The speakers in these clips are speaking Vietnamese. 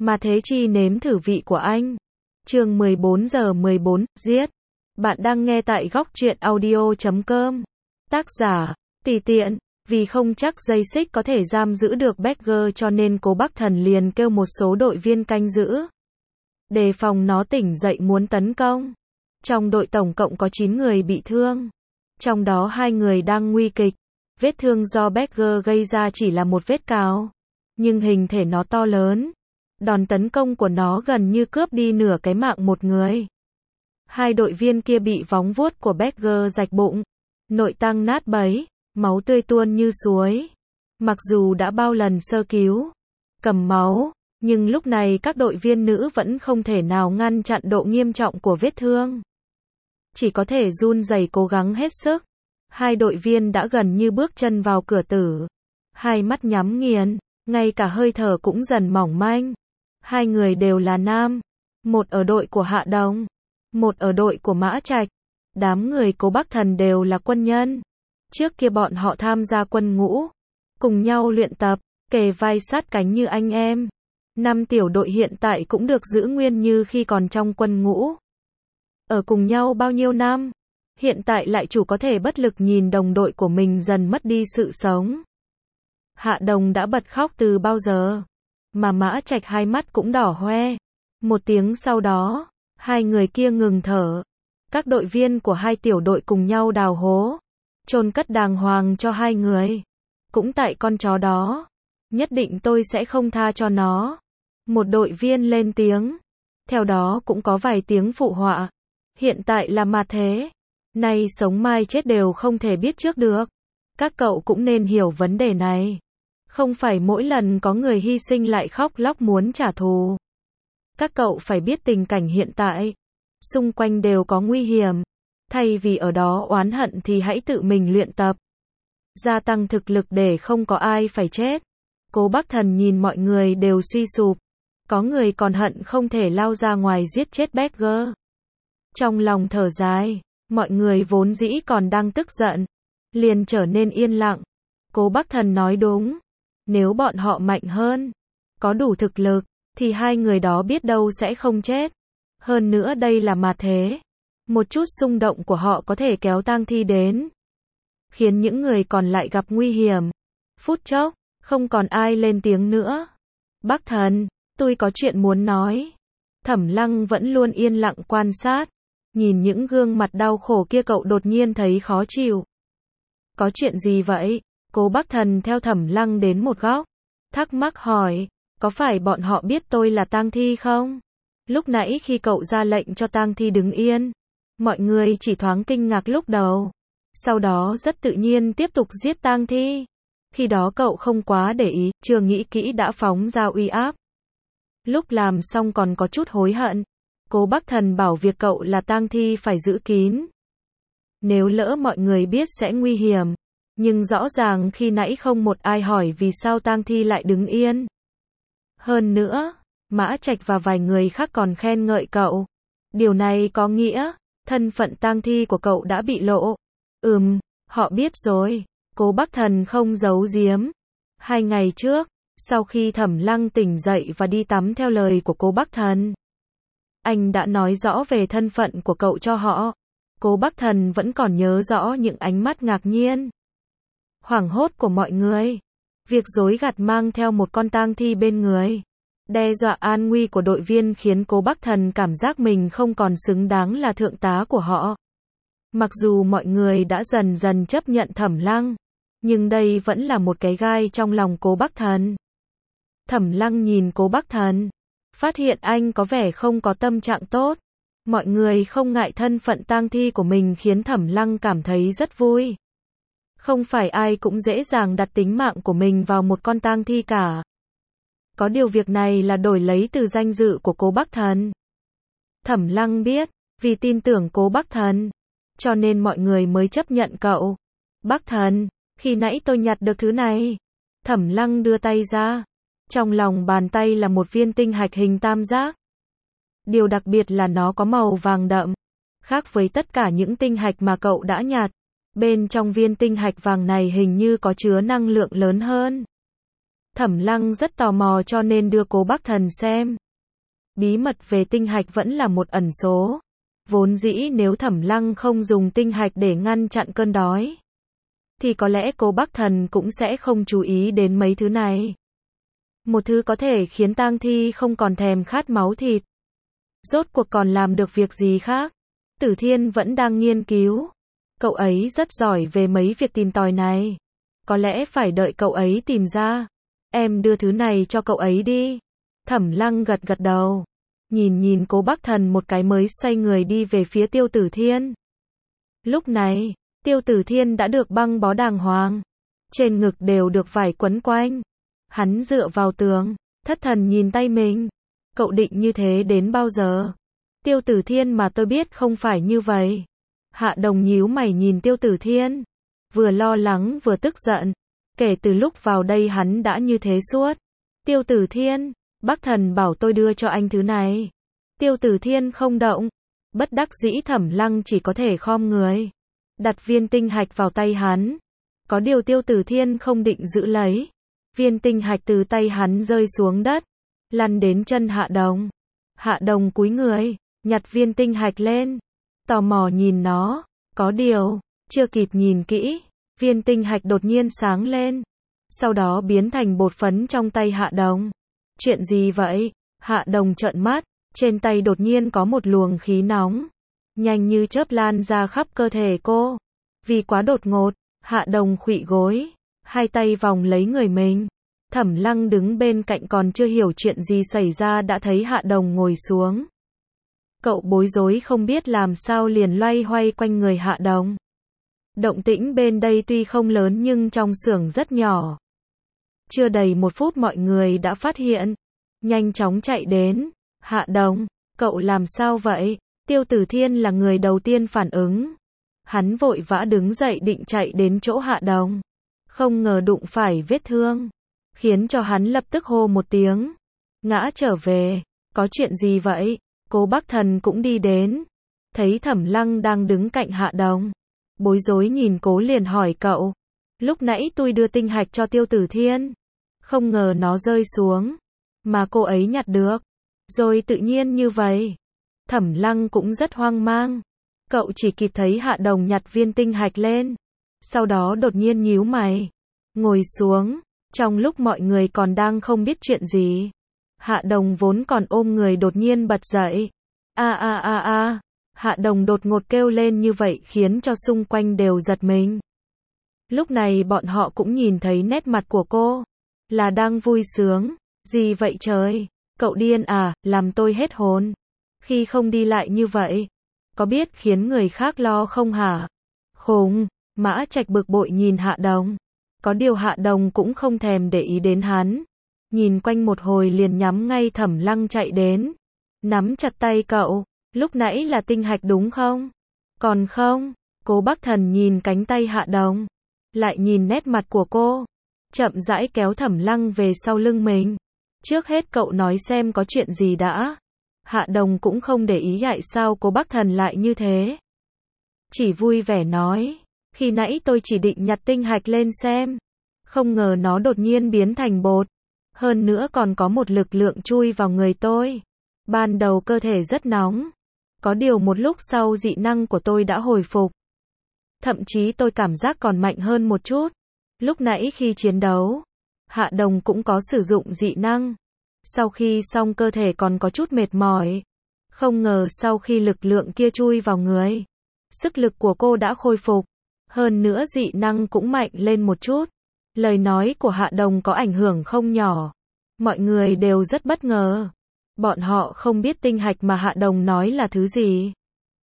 Mà thế chi nếm thử vị của anh. Chương 14 giờ 14, giết. Bạn đang nghe tại góc truyện audio.com. Tác giả, Tùy Tiện. Vì không chắc dây xích có thể giam giữ được Badger cho nên Cố Bắc Thần liền kêu một số đội viên canh giữ, đề phòng nó tỉnh dậy muốn tấn công. Trong đội tổng cộng có 9 người bị thương. Trong đó 2 người đang nguy kịch. Vết thương do Badger gây ra chỉ là một vết cào. Nhưng hình thể nó to lớn. Đòn tấn công của nó gần như cướp đi nửa cái mạng một người. 2 đội viên kia bị vóng vuốt của Badger rạch bụng. Nội tạng nát bấy, máu tươi tuôn như suối. Mặc dù đã bao lần sơ cứu, cầm máu, nhưng lúc này các đội viên nữ vẫn không thể nào ngăn chặn độ nghiêm trọng của vết thương. Chỉ có thể run rẩy cố gắng hết sức. 2 đội viên đã gần như bước chân vào cửa tử. 2 mắt nhắm nghiền, ngay cả hơi thở cũng dần mỏng manh. 2 người đều là nam. Một ở đội của Hạ Đồng, một ở đội của Mã Trạch. Đám người Cố Bắc Thần đều là quân nhân. Trước kia bọn họ tham gia quân ngũ, cùng nhau luyện tập, kề vai sát cánh như anh em. 5 tiểu đội hiện tại cũng được giữ nguyên như khi còn trong quân ngũ. Ở cùng nhau bao nhiêu năm, hiện tại lại chủ có thể bất lực nhìn đồng đội của mình dần mất đi sự sống. Hạ Đồng đã bật khóc từ bao giờ, mà Mã Trạch hai mắt cũng đỏ hoe. Một tiếng sau đó, 2 người kia ngừng thở. Các đội viên của 2 tiểu đội cùng nhau đào hố, chôn cất đàng hoàng cho 2 người. Cũng tại con chó đó, nhất định tôi sẽ không tha cho nó. Một đội viên lên tiếng. Theo đó cũng có vài tiếng phụ họa. Hiện tại là mà thế. Nay sống mai chết đều không thể biết trước được. Các cậu cũng nên hiểu vấn đề này. Không phải mỗi lần có người hy sinh lại khóc lóc muốn trả thù. Các cậu phải biết tình cảnh hiện tại. Xung quanh đều có nguy hiểm. Thay vì ở đó oán hận thì hãy tự mình luyện tập. Gia tăng thực lực để không có ai phải chết. Cố Bắc Thần nhìn mọi người đều suy sụp. Có người còn hận không thể lao ra ngoài giết chết Badger. Trong lòng thở dài, mọi người vốn dĩ còn đang tức giận, liền trở nên yên lặng. Cố Bắc Thần nói đúng. Nếu bọn họ mạnh hơn, có đủ thực lực, thì 2 người đó biết đâu sẽ không chết. Hơn nữa đây là mà thế. Một chút xung động của họ có thể kéo tang thi đến, khiến những người còn lại gặp nguy hiểm. Phút chốc, không còn ai lên tiếng nữa. Bắc Thần, tôi có chuyện muốn nói. Thẩm Lăng vẫn luôn yên lặng quan sát. Nhìn những gương mặt đau khổ kia cậu đột nhiên thấy khó chịu. Có chuyện gì vậy? Cố Bắc Thần theo Thẩm Lăng đến một góc. Thắc mắc hỏi, có phải bọn họ biết tôi là tang thi không? Lúc nãy khi cậu ra lệnh cho tang thi đứng yên, mọi người chỉ thoáng kinh ngạc lúc đầu. Sau đó rất tự nhiên tiếp tục giết tang thi. Khi đó cậu không quá để ý, chưa nghĩ kỹ đã phóng ra uy áp. Lúc làm xong còn có chút hối hận. Cố Bắc Thần bảo việc cậu là tang thi phải giữ kín. Nếu lỡ mọi người biết sẽ nguy hiểm. Nhưng rõ ràng khi nãy không một ai hỏi vì sao tang thi lại đứng yên. Hơn nữa, Mã Trạch và vài người khác còn khen ngợi cậu. Điều này có nghĩa, thân phận tang thi của cậu đã bị lộ. Họ biết rồi. Cố Bắc Thần không giấu giếm. 2 ngày trước, sau khi Thẩm Lăng tỉnh dậy và đi tắm theo lời của Cố Bắc Thần, anh đã nói rõ về thân phận của cậu cho họ. Cố Bắc Thần vẫn còn nhớ rõ những ánh mắt ngạc nhiên, hoảng hốt của mọi người. Việc dối gạt mang theo một con tang thi bên người, đe dọa an nguy của đội viên khiến Cố Bắc Thần cảm giác mình không còn xứng đáng là thượng tá của họ. Mặc dù mọi người đã dần dần chấp nhận Thẩm Lăng, nhưng đây vẫn là một cái gai trong lòng Cố Bắc Thần. Thẩm Lăng nhìn Cố Bắc Thần, phát hiện anh có vẻ không có tâm trạng tốt. Mọi người không ngại thân phận tang thi của mình khiến Thẩm Lăng cảm thấy rất vui. Không phải ai cũng dễ dàng đặt tính mạng của mình vào một con tang thi cả. Có điều việc này là đổi lấy từ danh dự của Cố Bắc Thần. Thẩm Lăng biết, vì tin tưởng Cố Bắc Thần, cho nên mọi người mới chấp nhận cậu. Bắc Thần, khi nãy tôi nhặt được thứ này. Thẩm Lăng đưa tay ra. Trong lòng bàn tay là một viên tinh hạch hình tam giác. Điều đặc biệt là nó có màu vàng đậm. Khác với tất cả những tinh hạch mà cậu đã nhặt. Bên trong viên tinh hạch vàng này hình như có chứa năng lượng lớn hơn. Thẩm Lăng rất tò mò cho nên đưa Cố Bắc Thần xem. Bí mật về tinh hạch vẫn là một ẩn số. Vốn dĩ nếu Thẩm Lăng không dùng tinh hạch để ngăn chặn cơn đói, thì có lẽ Cố Bắc Thần cũng sẽ không chú ý đến mấy thứ này. Một thứ có thể khiến tang thi không còn thèm khát máu thịt. Rốt cuộc còn làm được việc gì khác? Tử Thiên vẫn đang nghiên cứu. Cậu ấy rất giỏi về mấy việc tìm tòi này. Có lẽ phải đợi cậu ấy tìm ra. Em đưa thứ này cho cậu ấy đi. Thẩm Lăng gật gật đầu. Nhìn Cố Bắc Thần một cái mới xoay người đi về phía Tiêu Tử Thiên. Lúc này, Tiêu Tử Thiên đã được băng bó đàng hoàng. Trên ngực đều được vải quấn quanh. Hắn dựa vào tường, thất thần nhìn tay mình. Cậu định như thế đến bao giờ? Tiêu Tử Thiên mà tôi biết không phải như vậy. Hạ Đồng nhíu mày nhìn Tiêu Tử Thiên. Vừa lo lắng vừa tức giận. Kể từ lúc vào đây hắn đã như thế suốt. Tiêu Tử Thiên, Bắc Thần bảo tôi đưa cho anh thứ này. Tiêu Tử Thiên không động. Bất đắc dĩ Thẩm Lăng chỉ có thể khom người. Đặt viên tinh hạch vào tay hắn. Có điều Tiêu Tử Thiên không định giữ lấy. Viên tinh hạch từ tay hắn rơi xuống đất. Lăn đến chân Hạ Đồng. Hạ Đồng cúi người, nhặt viên tinh hạch lên. Tò mò nhìn nó. Có điều, chưa kịp nhìn kỹ. Viên tinh hạch đột nhiên sáng lên. Sau đó biến thành bột phấn trong tay Hạ Đồng. Chuyện gì vậy? Hạ Đồng trợn mắt. Trên tay đột nhiên có một luồng khí nóng. Nhanh như chớp lan ra khắp cơ thể cô. Vì quá đột ngột, Hạ Đồng khuỵu gối. Hai tay vòng lấy người mình. Thẩm Lăng đứng bên cạnh còn chưa hiểu chuyện gì xảy ra đã thấy Hạ Đồng ngồi xuống. Cậu bối rối không biết làm sao liền loay hoay quanh người Hạ Đồng. Động tĩnh bên đây tuy không lớn nhưng trong xưởng rất nhỏ. Chưa đầy 1 phút mọi người đã phát hiện. Nhanh chóng chạy đến. Hạ Đồng, cậu làm sao vậy? Tiêu Tử Thiên là người đầu tiên phản ứng. Hắn vội vã đứng dậy định chạy đến chỗ Hạ Đồng. Không ngờ đụng phải vết thương. Khiến cho hắn lập tức hô một tiếng. Ngã trở về. Có chuyện gì vậy? Cố Bắc Thần cũng đi đến. Thấy Thẩm Lăng đang đứng cạnh Hạ Đồng. Bối rối nhìn Cố liền hỏi cậu. Lúc nãy tôi đưa tinh hạch cho Tiêu Tử Thiên. Không ngờ nó rơi xuống. Mà cô ấy nhặt được. Rồi tự nhiên như vậy. Thẩm Lăng cũng rất hoang mang. Cậu chỉ kịp thấy Hạ Đồng nhặt viên tinh hạch lên. Sau đó đột nhiên nhíu mày. Ngồi xuống. Trong lúc mọi người còn đang không biết chuyện gì. Hạ Đồng vốn còn ôm người đột nhiên bật dậy. A. Hạ Đồng đột ngột kêu lên như vậy khiến cho xung quanh đều giật mình. Lúc này bọn họ cũng nhìn thấy nét mặt của cô. Là đang vui sướng. Gì vậy trời? Cậu điên à, làm tôi hết hồn. Khi không đi lại như vậy. Có biết khiến người khác lo không hả? Khùng, Mã Trạch bực bội nhìn Hạ Đồng. Có điều Hạ Đồng cũng không thèm để ý đến hắn. Nhìn quanh một hồi liền nhắm ngay Thẩm Lăng chạy đến. Nắm chặt tay cậu. Lúc nãy là tinh hạch đúng không? Còn không? Cố Bắc Thần nhìn cánh tay Hạ Đồng. Lại nhìn nét mặt của cô. Chậm rãi kéo Thẩm Lăng về sau lưng mình. Trước hết cậu nói xem có chuyện gì đã. Hạ Đồng cũng không để ý tại sao Cố Bắc Thần lại như thế. Chỉ vui vẻ nói. Khi nãy tôi chỉ định nhặt tinh hạch lên xem. Không ngờ nó đột nhiên biến thành bột. Hơn nữa còn có một lực lượng chui vào người tôi. Ban đầu cơ thể rất nóng. Có điều một lúc sau dị năng của tôi đã hồi phục. Thậm chí tôi cảm giác còn mạnh hơn một chút. Lúc nãy khi chiến đấu, Hạ Đồng cũng có sử dụng dị năng. Sau khi xong cơ thể còn có chút mệt mỏi. Không ngờ sau khi lực lượng kia chui vào người, sức lực của cô đã khôi phục. Hơn nữa dị năng cũng mạnh lên một chút. Lời nói của Hạ Đồng có ảnh hưởng không nhỏ. Mọi người đều rất bất ngờ. Bọn họ không biết tinh hạch mà Hạ Đồng nói là thứ gì.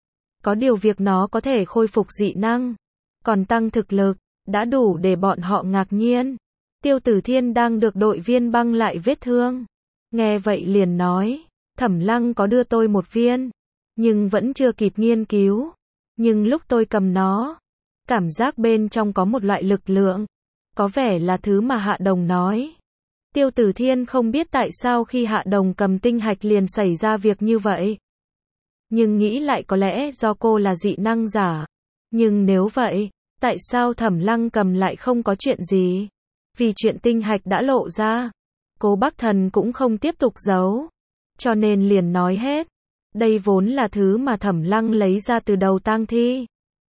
Có điều việc nó có thể khôi phục dị năng, còn tăng thực lực, đã đủ để bọn họ ngạc nhiên. Tiêu Tử Thiên đang được đội viên băng lại vết thương. Nghe vậy liền nói, Thẩm Lăng có đưa tôi một viên, nhưng vẫn chưa kịp nghiên cứu. Nhưng lúc tôi cầm nó, cảm giác bên trong có một loại lực lượng. Có vẻ là thứ mà Hạ Đồng nói. Tiêu Tử Thiên không biết tại sao khi Hạ Đồng cầm tinh hạch liền xảy ra việc như vậy. Nhưng nghĩ lại có lẽ do cô là dị năng giả. Nhưng nếu vậy, tại sao Thẩm Lăng cầm lại không có chuyện gì? Vì chuyện tinh hạch đã lộ ra, Cố Bắc Thần cũng không tiếp tục giấu, cho nên liền nói hết. Đây vốn là thứ mà Thẩm Lăng lấy ra từ đầu tang thi.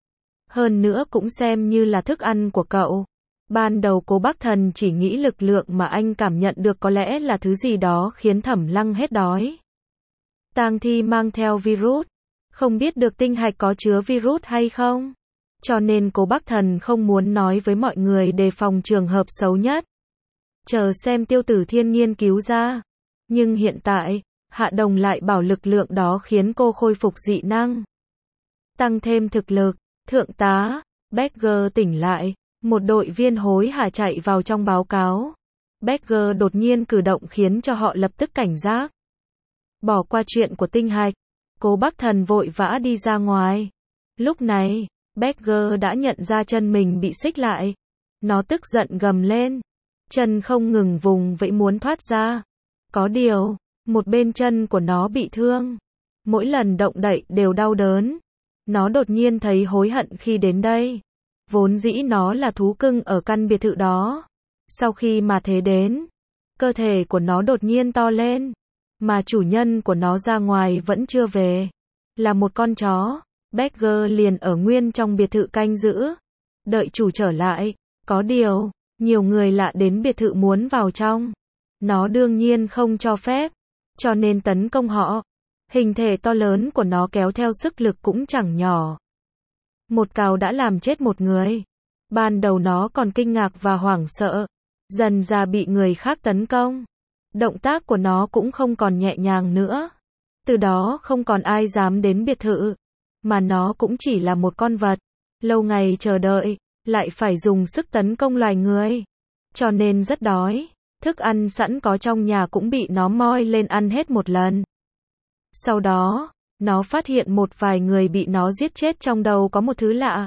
Hơn nữa cũng xem như là thức ăn của cậu. Ban đầu Cố Bắc Thần chỉ nghĩ lực lượng mà anh cảm nhận được có lẽ là thứ gì đó khiến Thẩm Lăng hết đói. Tang thi mang theo virus, không biết được tinh hạch có chứa virus hay không. Cho nên Cố Bắc Thần không muốn nói với mọi người đề phòng trường hợp xấu nhất. Chờ xem Tiêu Tử Thiên nghiên cứu ra. Nhưng hiện tại, Hạ Đồng lại bảo lực lượng đó khiến cô khôi phục dị năng. Tăng thêm thực lực, thượng tá, Becker tỉnh lại. Một đội viên hối hả chạy vào trong báo cáo. Becker đột nhiên cử động khiến cho họ lập tức cảnh giác. Bỏ qua chuyện của tinh hạch, Cố Bắc Thần vội vã đi ra ngoài. Lúc này, Becker đã nhận ra chân mình bị xích lại. Nó tức giận gầm lên. Chân không ngừng vùng vẫy muốn thoát ra. Có điều, một bên chân của nó bị thương. Mỗi lần động đậy đều đau đớn. Nó đột nhiên thấy hối hận khi đến đây. Vốn dĩ nó là thú cưng ở căn biệt thự đó. Sau khi mà thế đến, cơ thể của nó đột nhiên to lên. Mà chủ nhân của nó ra ngoài vẫn chưa về. Là một con chó. Becker liền ở nguyên trong biệt thự canh giữ. Đợi chủ trở lại. Có điều, nhiều người lạ đến biệt thự muốn vào trong. Nó đương nhiên không cho phép. Cho nên tấn công họ. Hình thể to lớn của nó kéo theo sức lực cũng chẳng nhỏ. Một cào đã làm chết một người. Ban đầu nó còn kinh ngạc và hoảng sợ. Dần ra bị người khác tấn công. Động tác của nó cũng không còn nhẹ nhàng nữa. Từ đó không còn ai dám đến biệt thự. Mà nó cũng chỉ là một con vật. Lâu ngày chờ đợi, lại phải dùng sức tấn công loài người. Cho nên rất đói. Thức ăn sẵn có trong nhà cũng bị nó moi lên ăn hết một lần. Sau đó, nó phát hiện một vài người bị nó giết chết trong đầu có một thứ lạ.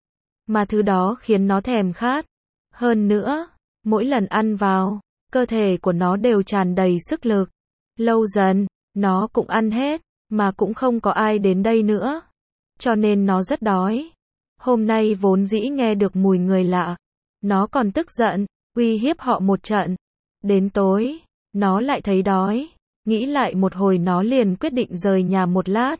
Mà thứ đó khiến nó thèm khát. Hơn nữa, mỗi lần ăn vào, cơ thể của nó đều tràn đầy sức lực. Lâu dần, nó cũng ăn hết, mà cũng không có ai đến đây nữa. Cho nên nó rất đói. Hôm nay vốn dĩ nghe được mùi người lạ. Nó còn tức giận, uy hiếp họ một trận. Đến tối, nó lại thấy đói. Nghĩ lại một hồi nó liền quyết định rời nhà một lát.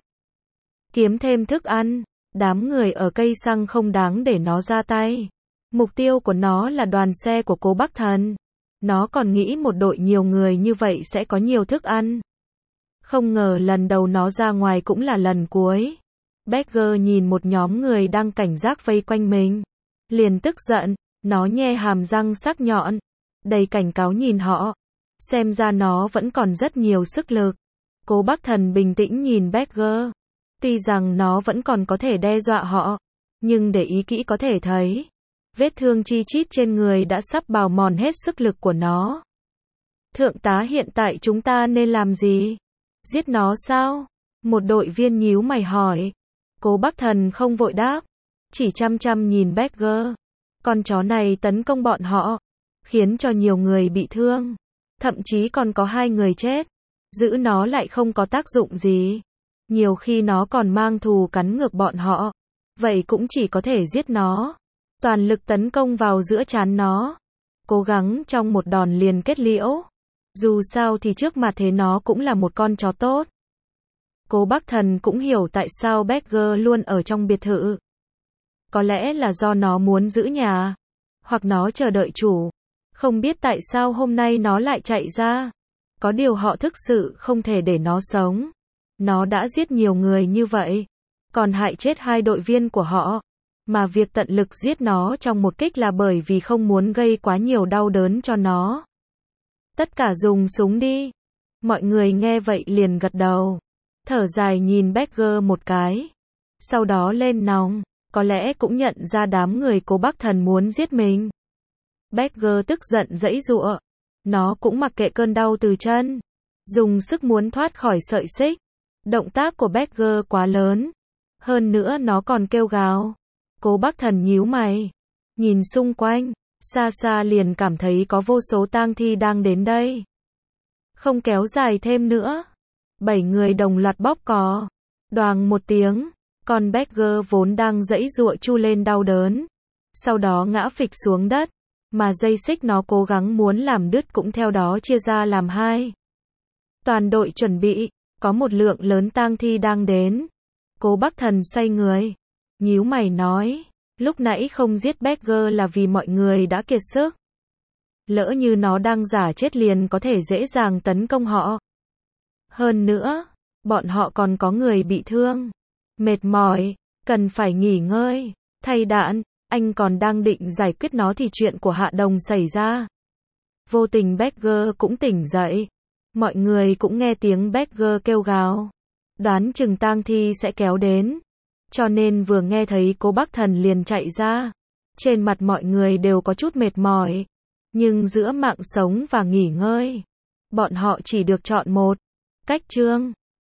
Kiếm thêm thức ăn. Đám người ở cây xăng không đáng để nó ra tay. Mục tiêu của nó là đoàn xe của Cố Bắc Thần. Nó còn nghĩ một đội nhiều người như vậy sẽ có nhiều thức ăn. Không ngờ lần đầu nó ra ngoài cũng là lần cuối. Becker nhìn một nhóm người đang cảnh giác vây quanh mình. Liền tức giận, nó nhe hàm răng sắc nhọn. Đầy cảnh cáo nhìn họ. Xem ra nó vẫn còn rất nhiều sức lực. Cố Bắc Thần bình tĩnh nhìn Becker. Tuy rằng nó vẫn còn có thể đe dọa họ. Nhưng để ý kỹ có thể thấy. Vết thương chi chít trên người đã sắp bào mòn hết sức lực của nó. Thượng tá hiện tại chúng ta nên làm gì? Giết nó sao? Một đội viên nhíu mày hỏi. Cố Bắc Thần không vội đáp. Chỉ chăm chăm nhìn Becker. Con chó này tấn công bọn họ. Khiến cho nhiều người bị thương. Thậm chí còn có 2 người chết. Giữ nó lại không có tác dụng gì. Nhiều khi nó còn mang thù cắn ngược bọn họ. Vậy cũng chỉ có thể giết nó. Toàn lực tấn công vào giữa trán nó. Cố gắng trong một đòn liền kết liễu. Dù sao thì trước mặt thế nó cũng là một con chó tốt. Cố Bắc Thần cũng hiểu tại sao Becker luôn ở trong biệt thự. Có lẽ là do nó muốn giữ nhà. Hoặc nó chờ đợi chủ. Không biết tại sao hôm nay nó lại chạy ra. Có điều họ thực sự không thể để nó sống. Nó đã giết nhiều người như vậy. Còn hại chết 2 đội viên của họ. Mà việc tận lực giết nó trong một kích là bởi vì không muốn gây quá nhiều đau đớn cho nó. Tất cả dùng súng đi. Mọi người nghe vậy liền gật đầu. Thở dài nhìn Becker một cái. Sau đó lên nòng. Có lẽ cũng nhận ra đám người Cố Bắc Thần muốn giết mình. Becker tức giận giãy giụa. Nó cũng mặc kệ cơn đau từ chân. Dùng sức muốn thoát khỏi sợi xích. Động tác của Becker quá lớn. Hơn nữa nó còn kêu gào. Cố Bắc Thần nhíu mày. Nhìn xung quanh. Xa xa liền cảm thấy có vô số tang thi đang đến đây. Không kéo dài thêm nữa. 7 người đồng loạt bóp cò. Đoàng một tiếng. Con Becker vốn đang giãy giụa chu lên đau đớn. Sau đó ngã phịch xuống đất. mà dây xích nó cố gắng muốn làm đứt cũng theo đó chia ra làm hai. Toàn đội chuẩn bị, có một lượng lớn tang thi đang đến. Cố Bắc Thần xoay người, nhíu mày nói, lúc nãy không giết Berger là vì mọi người đã kiệt sức. Lỡ như nó đang giả chết liền có thể dễ dàng tấn công họ. Hơn nữa, bọn họ còn có người bị thương, mệt mỏi, cần phải nghỉ ngơi, thay đạn, anh còn đang định giải quyết nó thì chuyện của Hạ Đồng xảy ra. Vô tình Berger cũng tỉnh dậy. Mọi người cũng nghe tiếng Berger kêu gào. Đoán chừng tang thi sẽ kéo đến. Cho nên vừa nghe thấy Cố Bắc Thần liền chạy ra. Trên mặt mọi người đều có chút mệt mỏi. Nhưng giữa mạng sống và nghỉ ngơi, bọn họ chỉ được chọn một cách. Chương